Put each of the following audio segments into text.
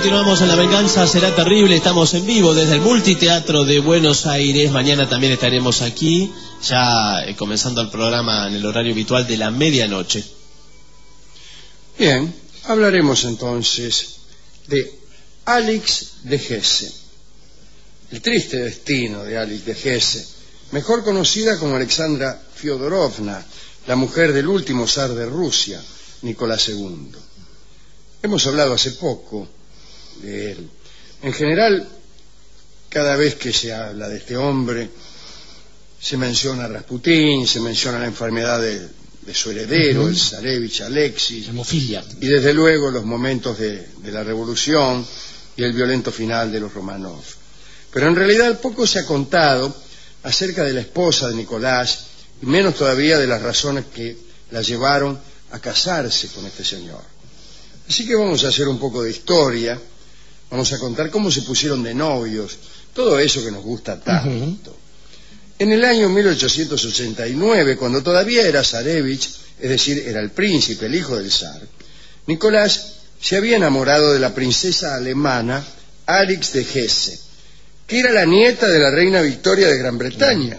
continuamos en La Venganza Será Terrible. Estamos en vivo desde el Multiteatro de Buenos Aires. Mañana también estaremos aquí, ya comenzando el programa en el horario habitual de la medianoche. Bien, hablaremos entonces de Alix de Hesse. El triste destino de Alix de Hesse, mejor conocida como Alexandra Fyodorovna, la mujer del último zar de Rusia, Nicolás II. Hemos hablado hace poco de él. En general, cada vez que se habla de este hombre, se menciona a Rasputín, se menciona la enfermedad de su heredero, el zarevich Alexis, hemofilia, y desde luego los momentos de la revolución y el violento final de los Romanov. Pero en realidad poco se ha contado acerca de la esposa de Nicolás, y menos todavía de las razones que la llevaron a casarse con este señor. Así que vamos a hacer un poco de historia, vamos a contar cómo se pusieron de novios, todo eso que nos gusta tanto. En el año 1889, cuando todavía era zarevich, es decir, era el príncipe, el hijo del zar, Nicolás se había enamorado de la princesa alemana Alix de Hesse, que era la nieta de la reina Victoria de Gran Bretaña.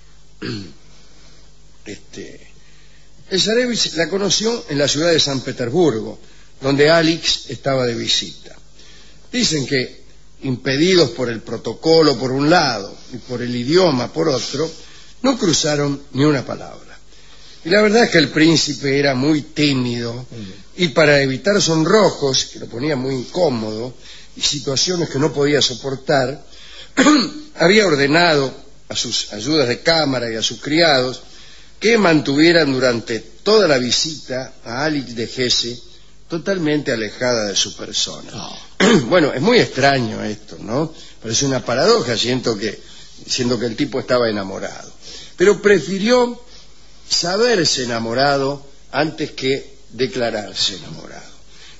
El zarevich la conoció en la ciudad de San Petersburgo, donde Alix estaba de visita. Dicen que, impedidos por el protocolo por un lado y por el idioma por otro, no cruzaron ni una palabra. Y la verdad es que el príncipe era muy tímido y para evitar sonrojos, que lo ponía muy incómodo, y situaciones que no podía soportar, había ordenado a sus ayudas de cámara y a sus criados que mantuvieran durante toda la visita a Alix de Hesse totalmente alejada de su persona. Bueno, es muy extraño esto, ¿no? Parece una paradoja, siendo que el tipo estaba enamorado. Pero prefirió saberse enamorado antes que declararse enamorado.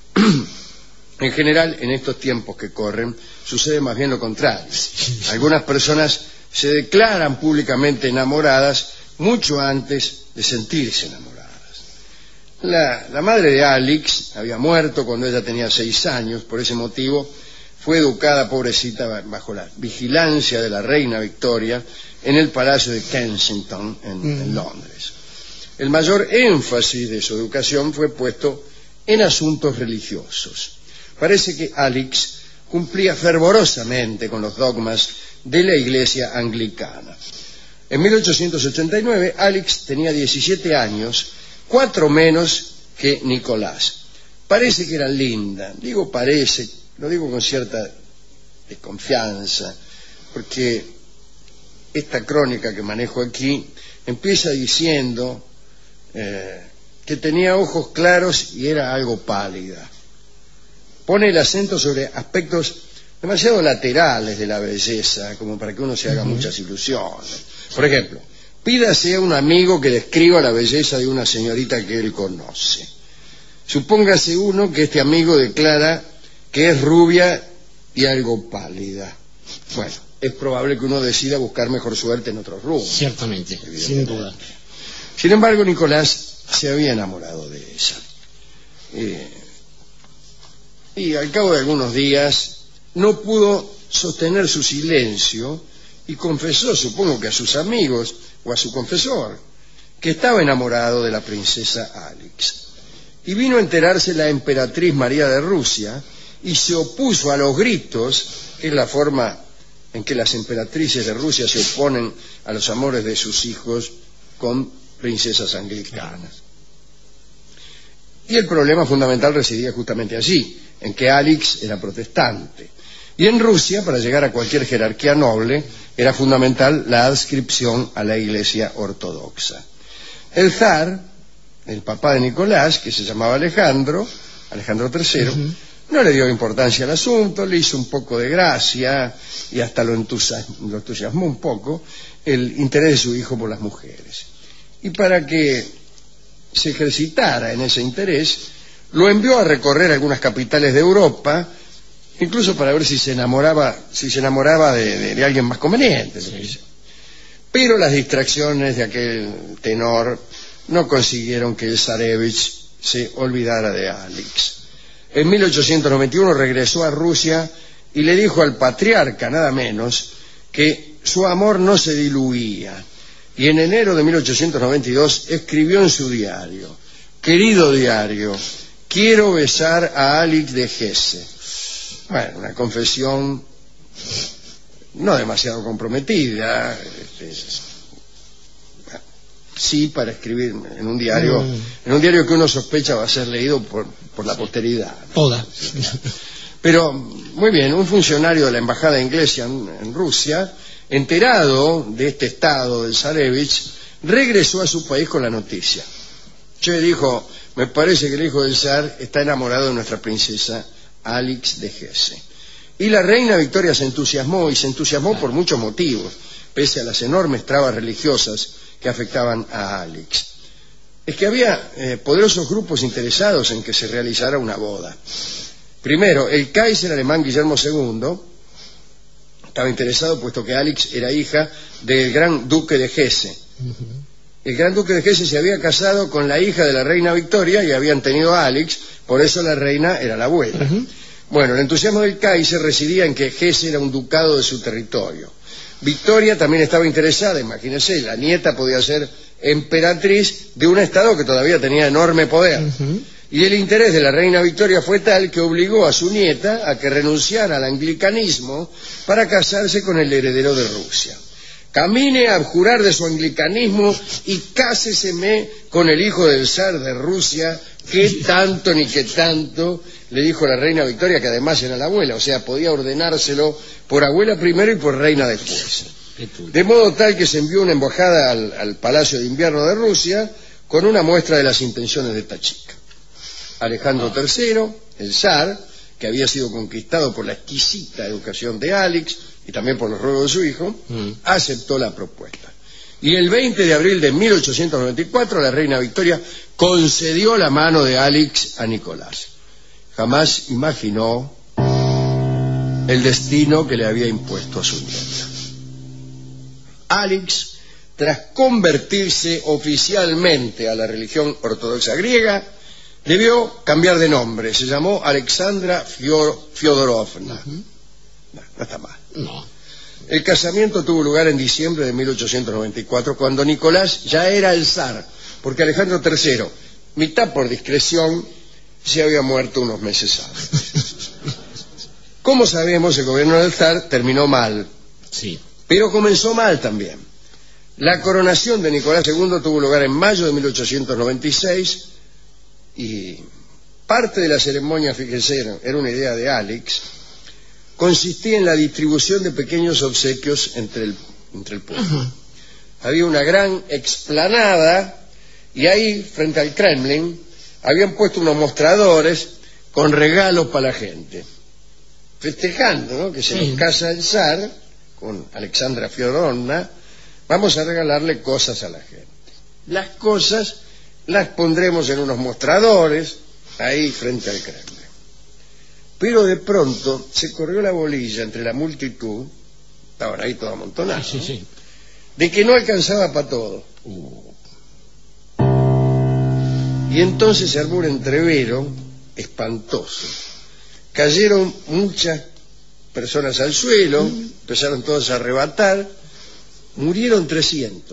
En general, en estos tiempos que corren, sucede más bien lo contrario. Algunas personas se declaran públicamente enamoradas mucho antes de sentirse enamoradas. La madre de Alix había muerto cuando ella tenía 6 años, por ese motivo fue educada, pobrecita, bajo la vigilancia de la reina Victoria en el Palacio de Kensington, en Londres. El mayor énfasis de su educación fue puesto en asuntos religiosos. Parece que Alix cumplía fervorosamente con los dogmas de la Iglesia anglicana. En 1889, Alix tenía 17 años, 4 menos que Nicolás. Parece que era linda. Digo parece, lo digo con cierta desconfianza, porque esta crónica que manejo aquí empieza diciendo que tenía ojos claros y era algo pálida. Pone el acento sobre aspectos demasiado laterales de la belleza, como para que uno se haga muchas ilusiones. Por ejemplo, pídase a un amigo que describa la belleza de una señorita que él conoce. Supóngase uno que este amigo declara que es rubia y algo pálida. Bueno, es probable que uno decida buscar mejor suerte en otros rubros. Ciertamente, sin duda. Sin embargo, Nicolás se había enamorado de ella. Y al cabo de algunos días no pudo sostener su silencio y confesó, supongo que a sus amigos o a su confesor, que estaba enamorado de la princesa Alix. Y vino a enterarse la emperatriz María de Rusia y se opuso a los gritos, que es la forma en que las emperatrices de Rusia se oponen a los amores de sus hijos con princesas anglicanas. Y el problema fundamental residía justamente allí, en que Alix era protestante. Y en Rusia, para llegar a cualquier jerarquía noble, era fundamental la adscripción a la Iglesia ortodoxa. El zar, el papá de Nicolás, que se llamaba Alejandro III, no le dio importancia al asunto, le hizo un poco de gracia y hasta lo entusiasmó un poco el interés de su hijo por las mujeres. Y para que se ejercitara en ese interés, lo envió a recorrer algunas capitales de Europa, incluso para ver si se enamoraba de alguien más conveniente. Sí. Pero las distracciones de aquel tenor no consiguieron que el zarevich se olvidara de Alix. En 1891 regresó a Rusia y le dijo al patriarca, nada menos, que su amor no se diluía. Y en enero de 1892 escribió en su diario: querido diario, quiero besar a Alix de Hesse. Bueno, una confesión no demasiado comprometida, sí, para escribir en un diario que uno sospecha va a ser leído por la posteridad, ¿no? Toda. Pero, muy bien, un funcionario de la embajada inglesa en Rusia, enterado de este estado del zarevich, regresó a su país con la noticia. Che, dijo, me parece que el hijo del zar está enamorado de nuestra princesa Alix de Hesse. Y la reina Victoria se entusiasmó, y se entusiasmó por muchos motivos, pese a las enormes trabas religiosas que afectaban a Alix. Es que había poderosos grupos interesados en que se realizara una boda. Primero, el Kaiser alemán Guillermo II estaba interesado, puesto que Alix era hija del gran duque de Hesse. El gran duque de Hesse se había casado con la hija de la reina Victoria y habían tenido a Alix, por eso la reina era la abuela. Bueno, el entusiasmo del Kaiser residía en que Hesse era un ducado de su territorio. Victoria también estaba interesada, imagínense, la nieta podía ser emperatriz de un estado que todavía tenía enorme poder. Y el interés de la reina Victoria fue tal que obligó a su nieta a que renunciara al anglicanismo para casarse con el heredero de Rusia. Camine a abjurar de su anglicanismo y cáseseme con el hijo del zar de Rusia, que tanto ni que tanto, le dijo la reina Victoria, que además era la abuela, o sea, podía ordenárselo por abuela primero y por reina después. De modo tal que se envió una embajada al Palacio de Invierno de Rusia con una muestra de las intenciones de esta chica. Alejandro III, el zar, que había sido conquistado por la exquisita educación de Alix y también por los ruegos de su hijo, aceptó la propuesta. Y el 20 de abril de 1894 la reina Victoria concedió la mano de Alix a Nicolás. Jamás imaginó el destino que le había impuesto a su nieta. Alix, tras convertirse oficialmente a la religión ortodoxa griega, debió cambiar de nombre. Se llamó Alexandra Fyodorovna. No está mal. No. El casamiento tuvo lugar en diciembre de 1894, cuando Nicolás ya era el zar, porque Alejandro III, mitad por discreción, se había muerto unos meses antes. Como sabemos, el gobierno del zar terminó mal, Sí. pero comenzó mal también. La coronación de Nicolás II tuvo lugar en mayo de 1896 y parte de la ceremonia, fíjense, era una idea de Alix, consistía en la distribución de pequeños obsequios entre el pueblo. Había una gran explanada y ahí, frente al Kremlin, habían puesto unos mostradores con regalos para la gente, festejando, ¿no?, que se nos casa el zar con Alexandra Fyodorovna. Vamos a regalarle cosas a la gente. Las cosas las pondremos en unos mostradores ahí frente al Kremlin. Pero de pronto se corrió la bolilla entre la multitud, estaban ahí todos amontonados, ¿no?, de que no alcanzaba para todo. Y entonces se armó un entrevero espantoso. Cayeron muchas personas al suelo, empezaron todos a arrebatar, murieron 300.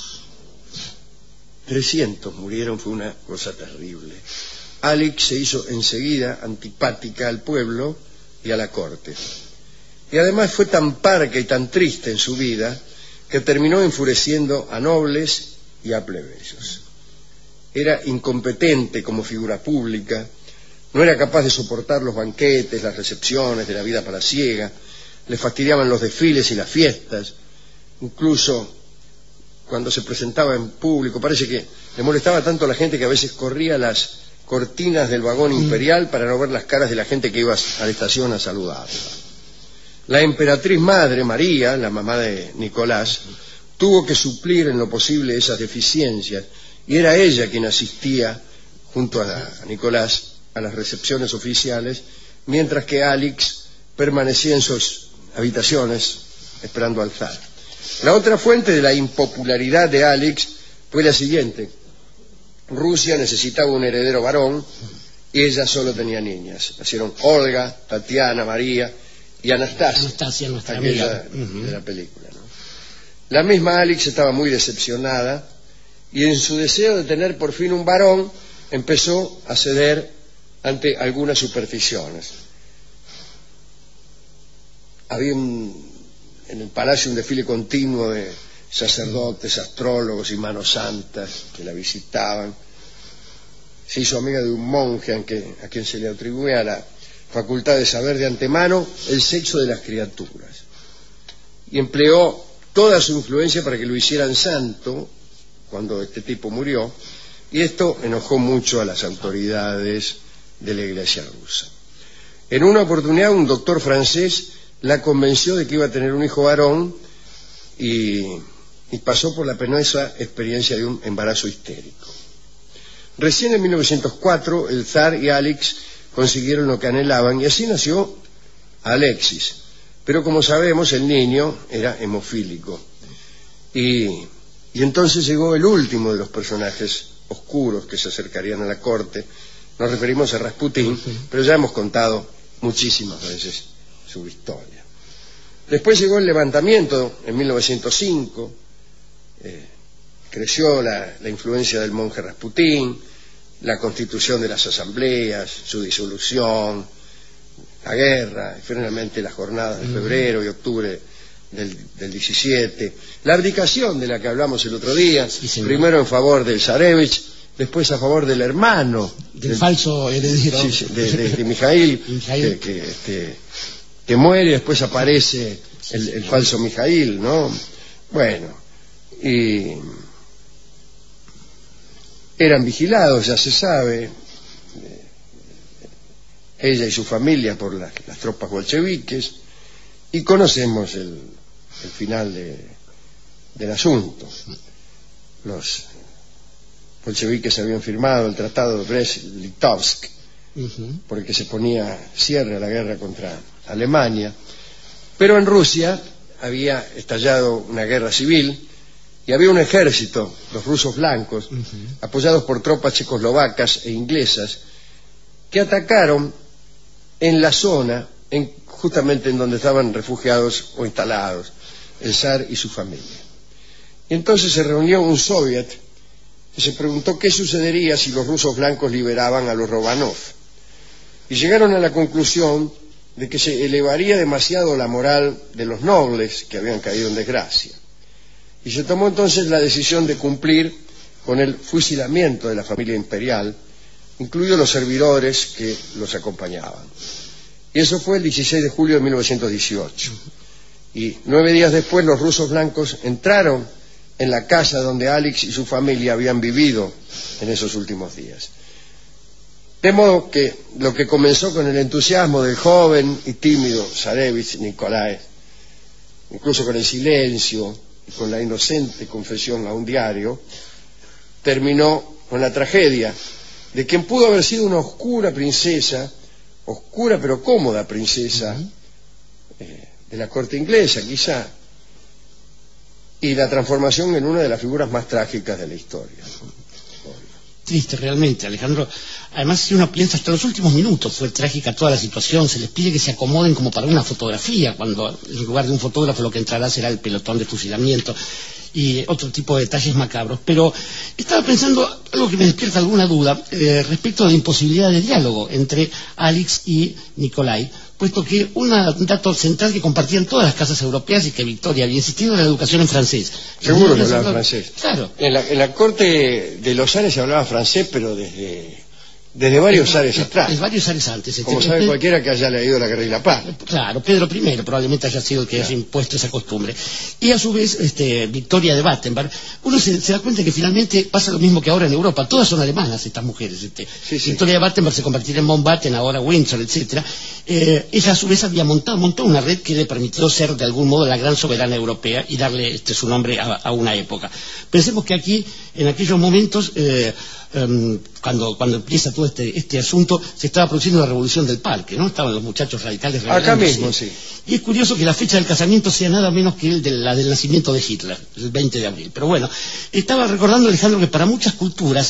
300 murieron, fue una cosa terrible. Alix se hizo enseguida antipática al pueblo y a la corte. Y además fue tan parca y tan triste en su vida que terminó enfureciendo a nobles y a plebeyos. Era incompetente como figura pública, no era capaz de soportar los banquetes, las recepciones de la vida palaciega, le fastidiaban los desfiles y las fiestas, incluso cuando se presentaba en público, parece que le molestaba tanto a la gente que a veces corría las cortinas del vagón imperial para no ver las caras de la gente que iba a la estación a saludarla. La emperatriz madre, María, la mamá de Nicolás, tuvo que suplir en lo posible esas deficiencias, y era ella quien asistía junto a Nicolás a las recepciones oficiales, mientras que Alix permanecía en sus habitaciones esperando al zar. La otra fuente de la impopularidad de Alix fue la siguiente: Rusia necesitaba un heredero varón y ella solo tenía niñas. Nacieron Olga, Tatiana, María y Anastasia. Anastasia, nuestra aquella amiga. de la película, ¿no? La misma Alix estaba muy decepcionada y en su deseo de tener por fin un varón empezó a ceder ante algunas supersticiones. Había en el palacio un desfile continuo de sacerdotes, astrólogos y manos santas que la visitaban. Se hizo amiga de un monje a quien se le atribuía la facultad de saber de antemano el sexo de las criaturas, y empleó toda su influencia para que lo hicieran santo cuando este tipo murió, y esto enojó mucho a las autoridades de la Iglesia rusa. En una oportunidad un doctor francés la convenció de que iba a tener un hijo varón y pasó por la penosa experiencia de un embarazo histérico. Recién en 1904 el zar y Alix consiguieron lo que anhelaban y así nació Alexis. Pero como sabemos el niño era hemofílico y entonces llegó el último de los personajes oscuros que se acercarían a la corte. Nos referimos a Rasputín, pero ya hemos contado muchísimas veces su historia. Después llegó el levantamiento en 1905, creció la influencia del monje Rasputín, la constitución de las asambleas, su disolución, la guerra, y finalmente las jornadas de febrero y octubre del 17, la abdicación de la que hablamos el otro día, primero en favor del Zarevich, después a favor del hermano del falso heredero de Mijaíl, que muere y después aparece el falso Mijaíl, ¿no? Bueno, y eran vigilados, ya se sabe, ella y su familia por las tropas bolcheviques, y conocemos el final del asunto. Los bolcheviques habían firmado el tratado de Brest-Litovsk, por el que se ponía cierre a la guerra contra Alemania, pero en Rusia había estallado una guerra civil y había un ejército, los rusos blancos, apoyados por tropas checoslovacas e inglesas, que atacaron en la zona, justamente en donde estaban refugiados o instalados el zar y su familia. Y entonces se reunió un soviet que se preguntó qué sucedería si los rusos blancos liberaban a los Romanov. Y llegaron a la conclusión de que se elevaría demasiado la moral de los nobles que habían caído en desgracia. Y se tomó entonces la decisión de cumplir con el fusilamiento de la familia imperial, incluidos los servidores que los acompañaban. Y eso fue el 16 de julio de 1918. Y 9 días después los rusos blancos entraron en la casa donde Alix y su familia habían vivido en esos últimos días. De modo que lo que comenzó con el entusiasmo del joven y tímido Zarevich Nikolai, incluso con el silencio y con la inocente confesión a un diario, terminó con la tragedia de quien pudo haber sido una oscura princesa, oscura pero cómoda princesa de la corte inglesa quizá, y la transformación en una de las figuras más trágicas de la historia. Triste realmente, Alejandro. Además, si uno piensa, hasta los últimos minutos fue trágica toda la situación. Se les pide que se acomoden como para una fotografía, cuando en lugar de un fotógrafo lo que entrará será el pelotón de fusilamiento y otro tipo de detalles macabros. Pero estaba pensando algo que me despierta alguna duda respecto a la imposibilidad de diálogo entre Alix y Nikolai, puesto que un dato central que compartían todas las casas europeas y que Victoria había insistido era la educación en francés. Seguro que hablaba francés. Claro. En la corte de los zares se hablaba francés, pero desde varios zares atrás. Desde varios zares antes. Como sabe cualquiera que haya leído La Guerra y la Paz. Claro, Pedro I probablemente haya sido el que haya impuesto esa costumbre. Y a su vez, Victoria de Battenberg, uno se da cuenta que finalmente pasa lo mismo que ahora en Europa. Todas son alemanas estas mujeres. Victoria de Battenberg se convertirá en Mountbatten, ahora Windsor, etcétera. Ella a su vez había montó una red que le permitió ser de algún modo la gran soberana europea y darle su nombre a una época. Pensemos que aquí, en aquellos momentos, cuando empieza todo este asunto, se estaba produciendo la revolución del parque, ¿no? Estaban los muchachos radicales acá mismo, sí. Y es curioso que la fecha del casamiento sea nada menos que la del nacimiento de Hitler, el 20 de abril. Pero bueno, estaba recordando, Alejandro, que para muchas culturas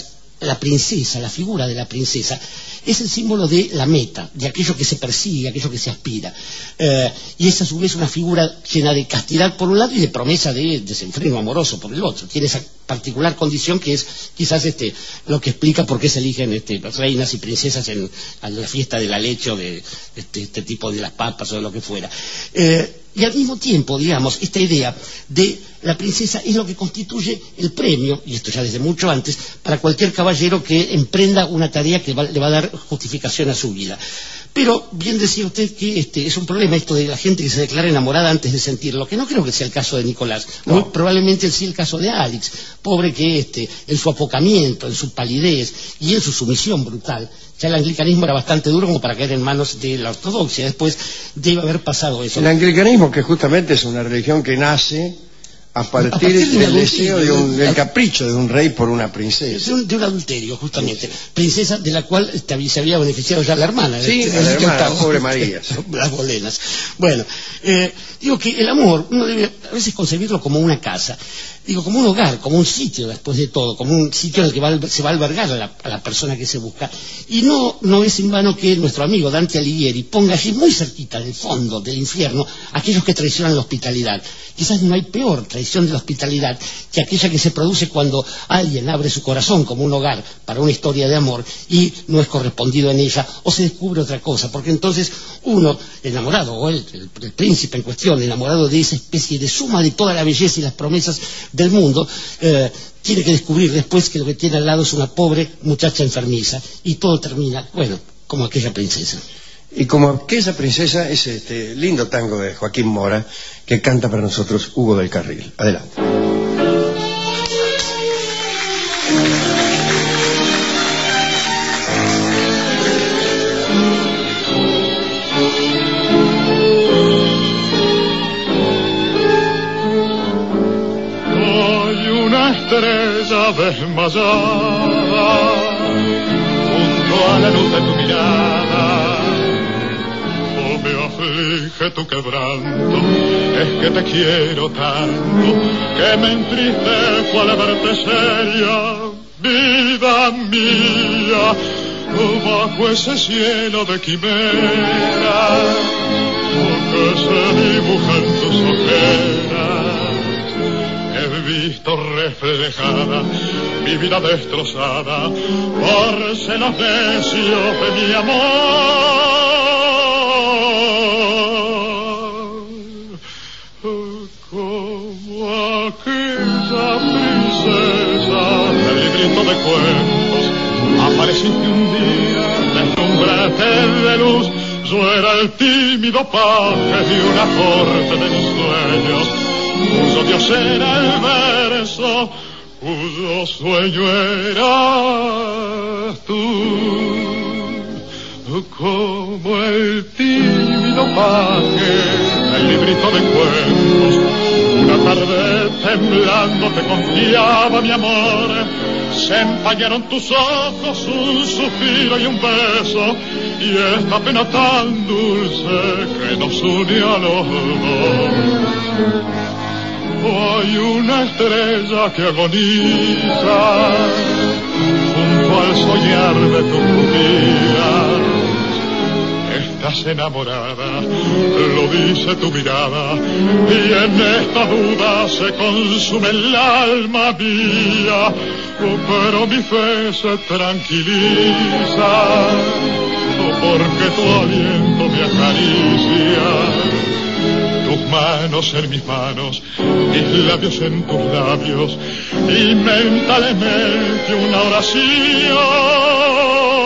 la princesa, la figura de la princesa, es el símbolo de la meta, de aquello que se persigue, aquello que se aspira. Y es a su vez una figura llena de castidad por un lado y de promesa de desenfreno amoroso por el otro. Tiene esa particular condición que es quizás lo que explica por qué se eligen reinas y princesas a la fiesta de la leche o de este tipo de las papas o de lo que fuera. Y al mismo tiempo, digamos, esta idea de la princesa es lo que constituye el premio, y esto ya desde mucho antes, para cualquier caballero que emprenda una tarea que le va a dar justificación a su vida. Pero bien decía usted que es un problema esto de la gente que se declara enamorada antes de sentirlo, que no creo que sea el caso de Nicolás, no. Muy probablemente sí el caso de Alex, pobre que en su apocamiento, en su palidez y en su sumisión brutal, ya el anglicanismo era bastante duro como para caer en manos de la ortodoxia, después debe haber pasado eso. El anglicanismo, que justamente es una religión que nace a partir del deseo del capricho de un rey por una princesa. De un adulterio, justamente. Sí. Princesa de la cual se había beneficiado ya la hermana. Sí, la hermana, pobre María. Las bolenas. Bueno, digo que el amor, uno debe a veces concebirlo como una casa. Digo, como un hogar, como un sitio después de todo, como un sitio en el que se va a albergar a la persona que se busca. Y no es en vano que nuestro amigo Dante Alighieri ponga allí muy cerquita del fondo del infierno aquellos que traicionan la hospitalidad. Quizás no hay peor traición de la hospitalidad que aquella que se produce cuando alguien abre su corazón como un hogar para una historia de amor y no es correspondido en ella o se descubre otra cosa, porque entonces uno, enamorado, o el príncipe en cuestión, enamorado de esa especie de suma de toda la belleza y las promesas del mundo, tiene que descubrir después que lo que tiene al lado es una pobre muchacha enfermiza y todo termina, bueno, como aquella princesa. Y como aquella princesa es este lindo tango de Joaquín Mora que canta para nosotros Hugo del Carril. Adelante. Estrella desmayada junto a la luz de tu mirada, oh, me aflige tu quebranto, es que te quiero tanto que me entristezco al verte seria, vida mía, bajo ese cielo de quimera que se dibuja en tus ojeras. He visto reflejada mi vida destrozada por celos necios de mi amor. Como aquella princesa del librito de cuentos, apareciste un día, deslumbrante de luz. Yo era el tímido paje de una corte de mis sueños, cuyo Dios era el verso, cuyo sueño eras tú. Como el tímido paje del librito de cuentos, una tarde temblando te confiaba mi amor. Se empañaron tus ojos, un suspiro y un beso, y esta pena tan dulce que nos une a los dos. Hay una estrella que agoniza junto al soñar de tus pupilas. Estás enamorada, lo dice tu mirada, y en esta duda se consume el alma mía. Pero mi fe se tranquiliza, porque tu aliento me acaricia. Tus manos en mis manos, mis labios en tus labios, y mentalmente una oración.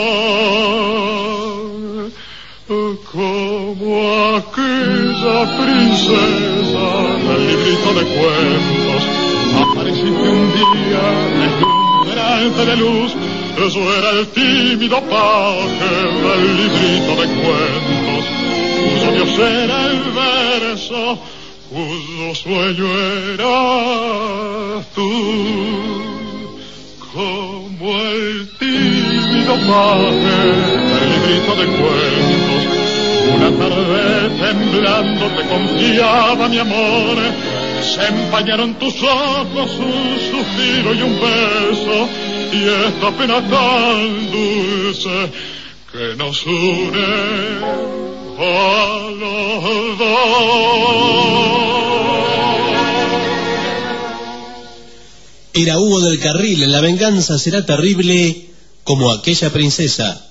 Como aquella princesa del librito de cuentos, apareciste un día deslumbrante de luz. Yo era el tímido paje del librito de cuentos, cuyo Dios era el verso, cuyo sueño eras tú. Como el tímido paje del librito de cuentos, una tarde temblando te confiaba mi amor. Se empañaron tus ojos, un suspiro y un beso, y esta pena tan dulce que nos une a los dos. Era Hugo del Carril, en La venganza será terrible como aquella princesa.